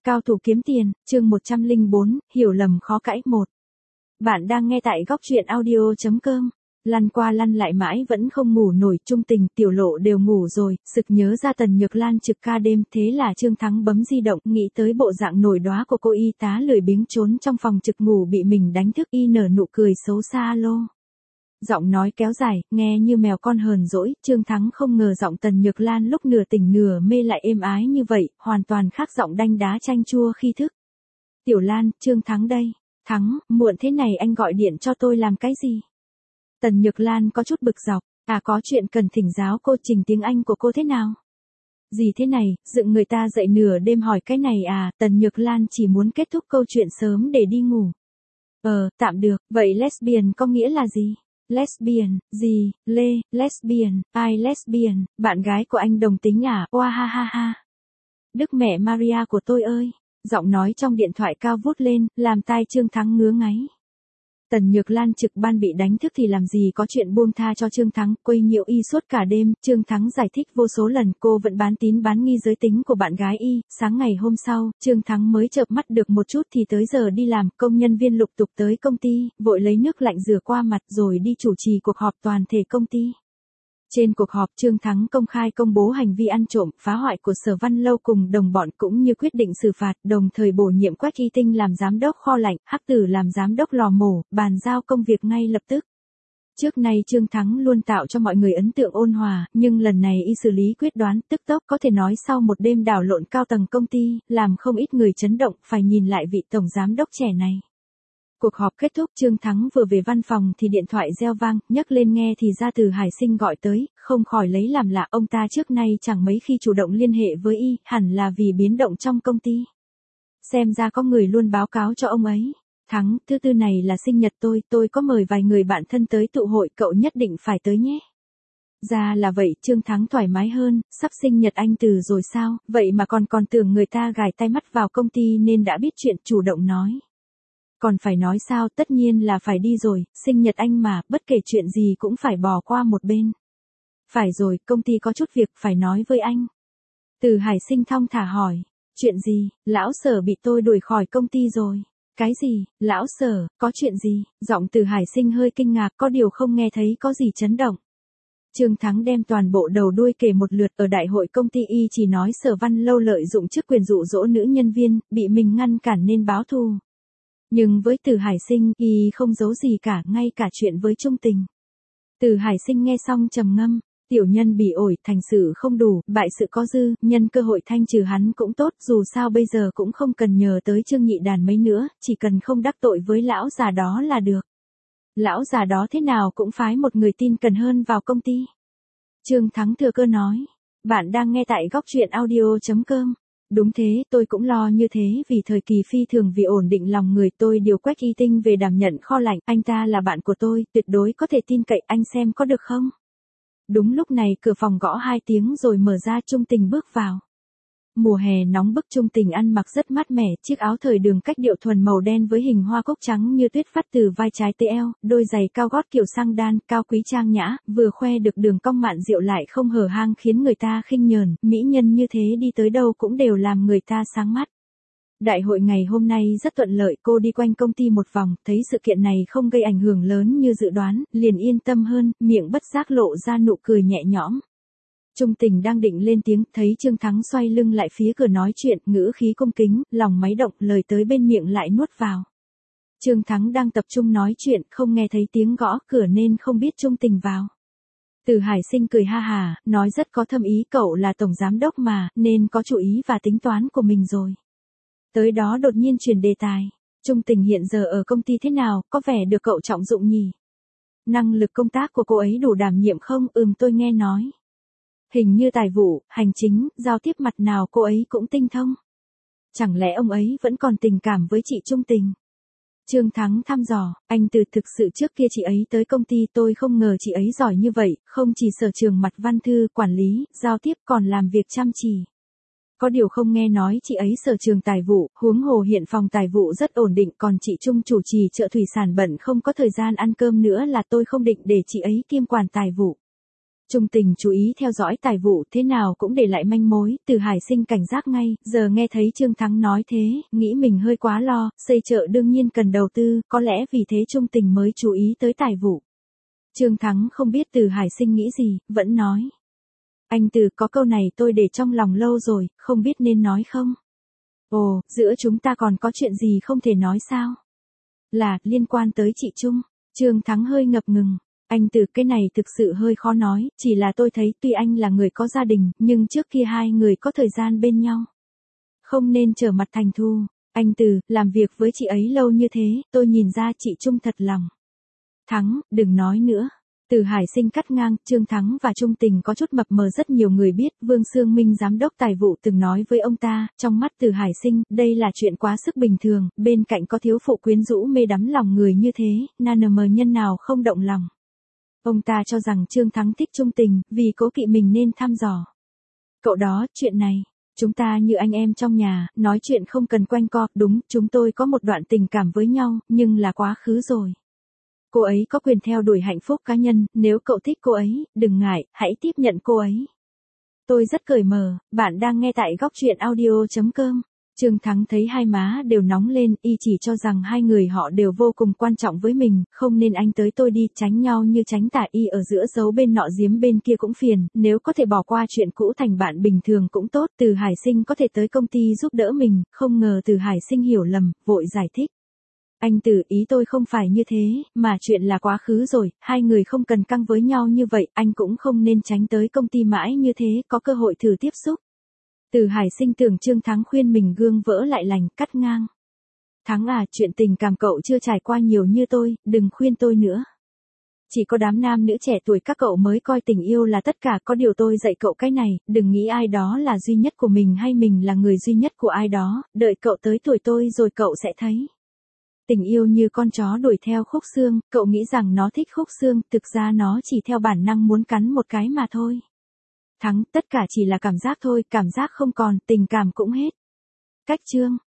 Cao thủ kiếm tiền, chương 104, hiểu lầm khó cãi 1. Bạn đang nghe tại góc truyện audio.com. Lăn qua lăn lại mãi vẫn không ngủ nổi, Trung Tình, Tiểu Lộ đều ngủ rồi, sực nhớ ra Tần Nhược Lan trực ca đêm, thế là Trương Thắng bấm di động, nghĩ tới bộ dạng nổi đóa của cô y tá lười biếng trốn trong phòng trực ngủ bị mình đánh thức, y nở nụ cười xấu xa lô. Giọng nói kéo dài, nghe như mèo con hờn dỗi, Trương Thắng không ngờ giọng Tần Nhược Lan lúc nửa tỉnh nửa mê lại êm ái như vậy, hoàn toàn khác giọng đanh đá chanh chua khi thức. Tiểu Lan, Trương Thắng đây. Thắng, muộn thế này anh gọi điện cho tôi làm cái gì? Tần Nhược Lan có chút bực dọc, có chuyện cần thỉnh giáo cô, trình tiếng Anh của cô thế nào? Gì thế này, dựng người ta dậy nửa đêm hỏi cái này à? Tần Nhược Lan chỉ muốn kết thúc câu chuyện sớm để đi ngủ. Tạm được, vậy lesbian có nghĩa là gì? Lesbian, gì, lesbian, ai lesbian, bạn gái của anh đồng tính à? Oa ha ha ha. Đức mẹ Maria của tôi ơi. Giọng nói trong điện thoại cao vút lên, làm tai Trương Thắng ngứa ngáy. Tần Nhược Lan trực ban bị đánh thức thì làm gì có chuyện buông tha cho Trương Thắng, quấy nhiễu y suốt cả đêm. Trương Thắng giải thích vô số lần cô vẫn bán tín bán nghi giới tính của bạn gái y. Sáng ngày hôm sau, Trương Thắng mới chợp mắt được một chút thì tới giờ đi làm, công nhân viên lục tục tới công ty, vội lấy nước lạnh rửa qua mặt rồi đi chủ trì cuộc họp toàn thể công ty. Trên cuộc họp, Trương Thắng công khai công bố hành vi ăn trộm, phá hoại của Sở Văn Lâu cùng đồng bọn cũng như quyết định xử phạt, đồng thời bổ nhiệm Quách Y Tinh làm giám đốc kho lạnh, Hắc Tử làm giám đốc lò mổ, bàn giao công việc ngay lập tức. Trước nay Trương Thắng luôn tạo cho mọi người ấn tượng ôn hòa, nhưng lần này y xử lý quyết đoán, tức tốc, có thể nói sau một đêm đảo lộn cao tầng công ty, làm không ít người chấn động, phải nhìn lại vị tổng giám đốc trẻ này. Cuộc họp kết thúc, Trương Thắng vừa về văn phòng thì điện thoại reo vang, nhấc lên nghe thì ra Từ Hải Sinh gọi tới, không khỏi lấy làm lạ, ông ta trước nay chẳng mấy khi chủ động liên hệ với y, hẳn là vì biến động trong công ty. Xem ra có người luôn báo cáo cho ông ấy. Thắng, thứ tư này là sinh nhật tôi có mời vài người bạn thân tới tụ hội, cậu nhất định phải tới nhé. Ra là vậy, Trương Thắng thoải mái hơn, sắp sinh nhật anh Từ rồi sao, vậy mà còn tưởng người ta gài tay mắt vào công ty nên đã biết chuyện, chủ động nói. Còn phải nói sao, tất nhiên là phải đi rồi, sinh nhật anh mà, bất kể chuyện gì cũng phải bỏ qua một bên. Phải rồi, công ty có chút việc phải nói với anh. Từ Hải Sinh thong thả hỏi, chuyện gì, lão Sở bị tôi đuổi khỏi công ty rồi. Cái gì, lão Sở, có chuyện gì? Giọng Từ Hải Sinh hơi kinh ngạc, có điều không nghe thấy có gì chấn động. Trương Thắng đem toàn bộ đầu đuôi kể một lượt, ở đại hội công ty y chỉ nói Sở Văn Lâu lợi dụng chức quyền dụ dỗ nữ nhân viên, bị mình ngăn cản nên báo thù. Nhưng với Từ Hải Sinh, y không giấu gì cả, ngay cả chuyện với Trung Tình. Từ Hải Sinh nghe xong trầm ngâm, tiểu nhân bị ổi, thành sự không đủ, bại sự có dư, nhân cơ hội thanh trừ hắn cũng tốt, dù sao bây giờ cũng không cần nhờ tới Trương Nhị Đàn mấy nữa, chỉ cần không đắc tội với lão già đó là được. Lão già đó thế nào cũng phái một người tin cần hơn vào công ty. Trương Thắng thừa cơ nói, bạn đang nghe tại góc truyện audio.com. Đúng thế, tôi cũng lo như thế, vì thời kỳ phi thường, vì ổn định lòng người, tôi điều Quách Y Tinh về đảm nhận kho lạnh, anh ta là bạn của tôi, tuyệt đối có thể tin cậy, anh xem có được không? Đúng lúc này cửa phòng gõ 2 tiếng rồi mở ra, Trung Tình bước vào. Mùa hè nóng bức, Trung Tình ăn mặc rất mát mẻ, chiếc áo thời đường cách điệu thuần màu đen với hình hoa cúc trắng như tuyết phát từ vai trái tới eo, đôi giày cao gót kiểu sang đan, cao quý trang nhã, vừa khoe được đường cong mạn diệu lại không hở hang khiến người ta khinh nhờn, mỹ nhân như thế đi tới đâu cũng đều làm người ta sáng mắt. Đại hội ngày hôm nay rất thuận lợi, cô đi quanh công ty một vòng, thấy sự kiện này không gây ảnh hưởng lớn như dự đoán, liền yên tâm hơn, miệng bất giác lộ ra nụ cười nhẹ nhõm. Trung Tình đang định lên tiếng, thấy Trương Thắng xoay lưng lại phía cửa nói chuyện, ngữ khí cung kính, lòng máy động, lời tới bên miệng lại nuốt vào. Trương Thắng đang tập trung nói chuyện, không nghe thấy tiếng gõ cửa nên không biết Trung Tình vào. Từ Hải Sinh cười ha hà, nói rất có thâm ý, cậu là tổng giám đốc mà, nên có chủ ý và tính toán của mình rồi. Tới đó đột nhiên chuyển đề tài, Trung Tình hiện giờ ở công ty thế nào, có vẻ được cậu trọng dụng nhỉ? Năng lực công tác của cô ấy đủ đảm nhiệm không? Tôi nghe nói. Hình như tài vụ, hành chính, giao tiếp mặt nào cô ấy cũng tinh thông. Chẳng lẽ ông ấy vẫn còn tình cảm với chị Trung Tình? Trương Thắng thăm dò, anh Từ thực sự trước kia chị ấy tới công ty tôi không ngờ chị ấy giỏi như vậy, không chỉ sở trường mặt văn thư, quản lý, giao tiếp còn làm việc chăm chỉ. Có điều không nghe nói chị ấy sở trường tài vụ, huống hồ hiện phòng tài vụ rất ổn định, còn chị Trung chủ trì chợ thủy sản bận không có thời gian ăn cơm nữa là tôi không định để chị ấy kiêm quản tài vụ. Trung Tình chú ý theo dõi tài vụ thế nào cũng để lại manh mối, Từ Hải Sinh cảnh giác ngay, giờ nghe thấy Trương Thắng nói thế, nghĩ mình hơi quá lo, xây chợ đương nhiên cần đầu tư, có lẽ vì thế Trung Tình mới chú ý tới tài vụ. Trương Thắng không biết Từ Hải Sinh nghĩ gì, vẫn nói. Anh Từ, có câu này tôi để trong lòng lâu rồi, không biết nên nói không? Ồ, giữa chúng ta còn có chuyện gì không thể nói sao? Là, liên quan tới chị Trung. Trương Thắng hơi ngập ngừng. Anh Từ, cái này thực sự hơi khó nói, chỉ là tôi thấy tuy anh là người có gia đình, nhưng trước kia hai người có thời gian bên nhau. Không nên trở mặt thành thù. Anh Từ, làm việc với chị ấy lâu như thế, tôi nhìn ra chị Trung thật lòng. Thắng, đừng nói nữa. Từ Hải Sinh cắt ngang, Trương Thắng và Trung Tình có chút mập mờ rất nhiều người biết, Vương Xương Minh giám đốc tài vụ từng nói với ông ta, trong mắt Từ Hải Sinh, đây là chuyện quá sức bình thường, bên cạnh có thiếu phụ quyến rũ mê đắm lòng người như thế, nanm nhân nào không động lòng. Ông ta cho rằng Trương Thắng thích Trung Tình, vì cố kỵ mình nên thăm dò. Cậu đó, chuyện này, chúng ta như anh em trong nhà, nói chuyện không cần quanh co, đúng, chúng tôi có một đoạn tình cảm với nhau, nhưng là quá khứ rồi. Cô ấy có quyền theo đuổi hạnh phúc cá nhân, nếu cậu thích cô ấy, đừng ngại, hãy tiếp nhận cô ấy. Tôi rất cởi mở, bạn đang nghe tại góc truyện audio.com. Trương Thắng thấy hai má đều nóng lên, y chỉ cho rằng hai người họ đều vô cùng quan trọng với mình, không nên anh tới tôi đi, tránh nhau như tránh tà, y ở giữa giấu bên nọ giếm bên kia cũng phiền, nếu có thể bỏ qua chuyện cũ thành bạn bình thường cũng tốt, Từ Hải Sinh có thể tới công ty giúp đỡ mình, không ngờ Từ Hải Sinh hiểu lầm, vội giải thích. Anh Từ, ý tôi không phải như thế, mà chuyện là quá khứ rồi, hai người không cần căng với nhau như vậy, anh cũng không nên tránh tới công ty mãi như thế, có cơ hội thử tiếp xúc. Từ Hải Sinh tưởng Trương Thắng khuyên mình gương vỡ lại lành, cắt ngang. Thắng à, chuyện tình cảm cậu chưa trải qua nhiều như tôi, đừng khuyên tôi nữa. Chỉ có đám nam nữ trẻ tuổi các cậu mới coi tình yêu là tất cả, có điều tôi dạy cậu cái này, đừng nghĩ ai đó là duy nhất của mình hay mình là người duy nhất của ai đó, đợi cậu tới tuổi tôi rồi cậu sẽ thấy. Tình yêu như con chó đuổi theo khúc xương, cậu nghĩ rằng nó thích khúc xương, thực ra nó chỉ theo bản năng muốn cắn một cái mà thôi. Thắng, tất cả chỉ là cảm giác thôi, cảm giác không còn, tình cảm cũng hết. Cách chương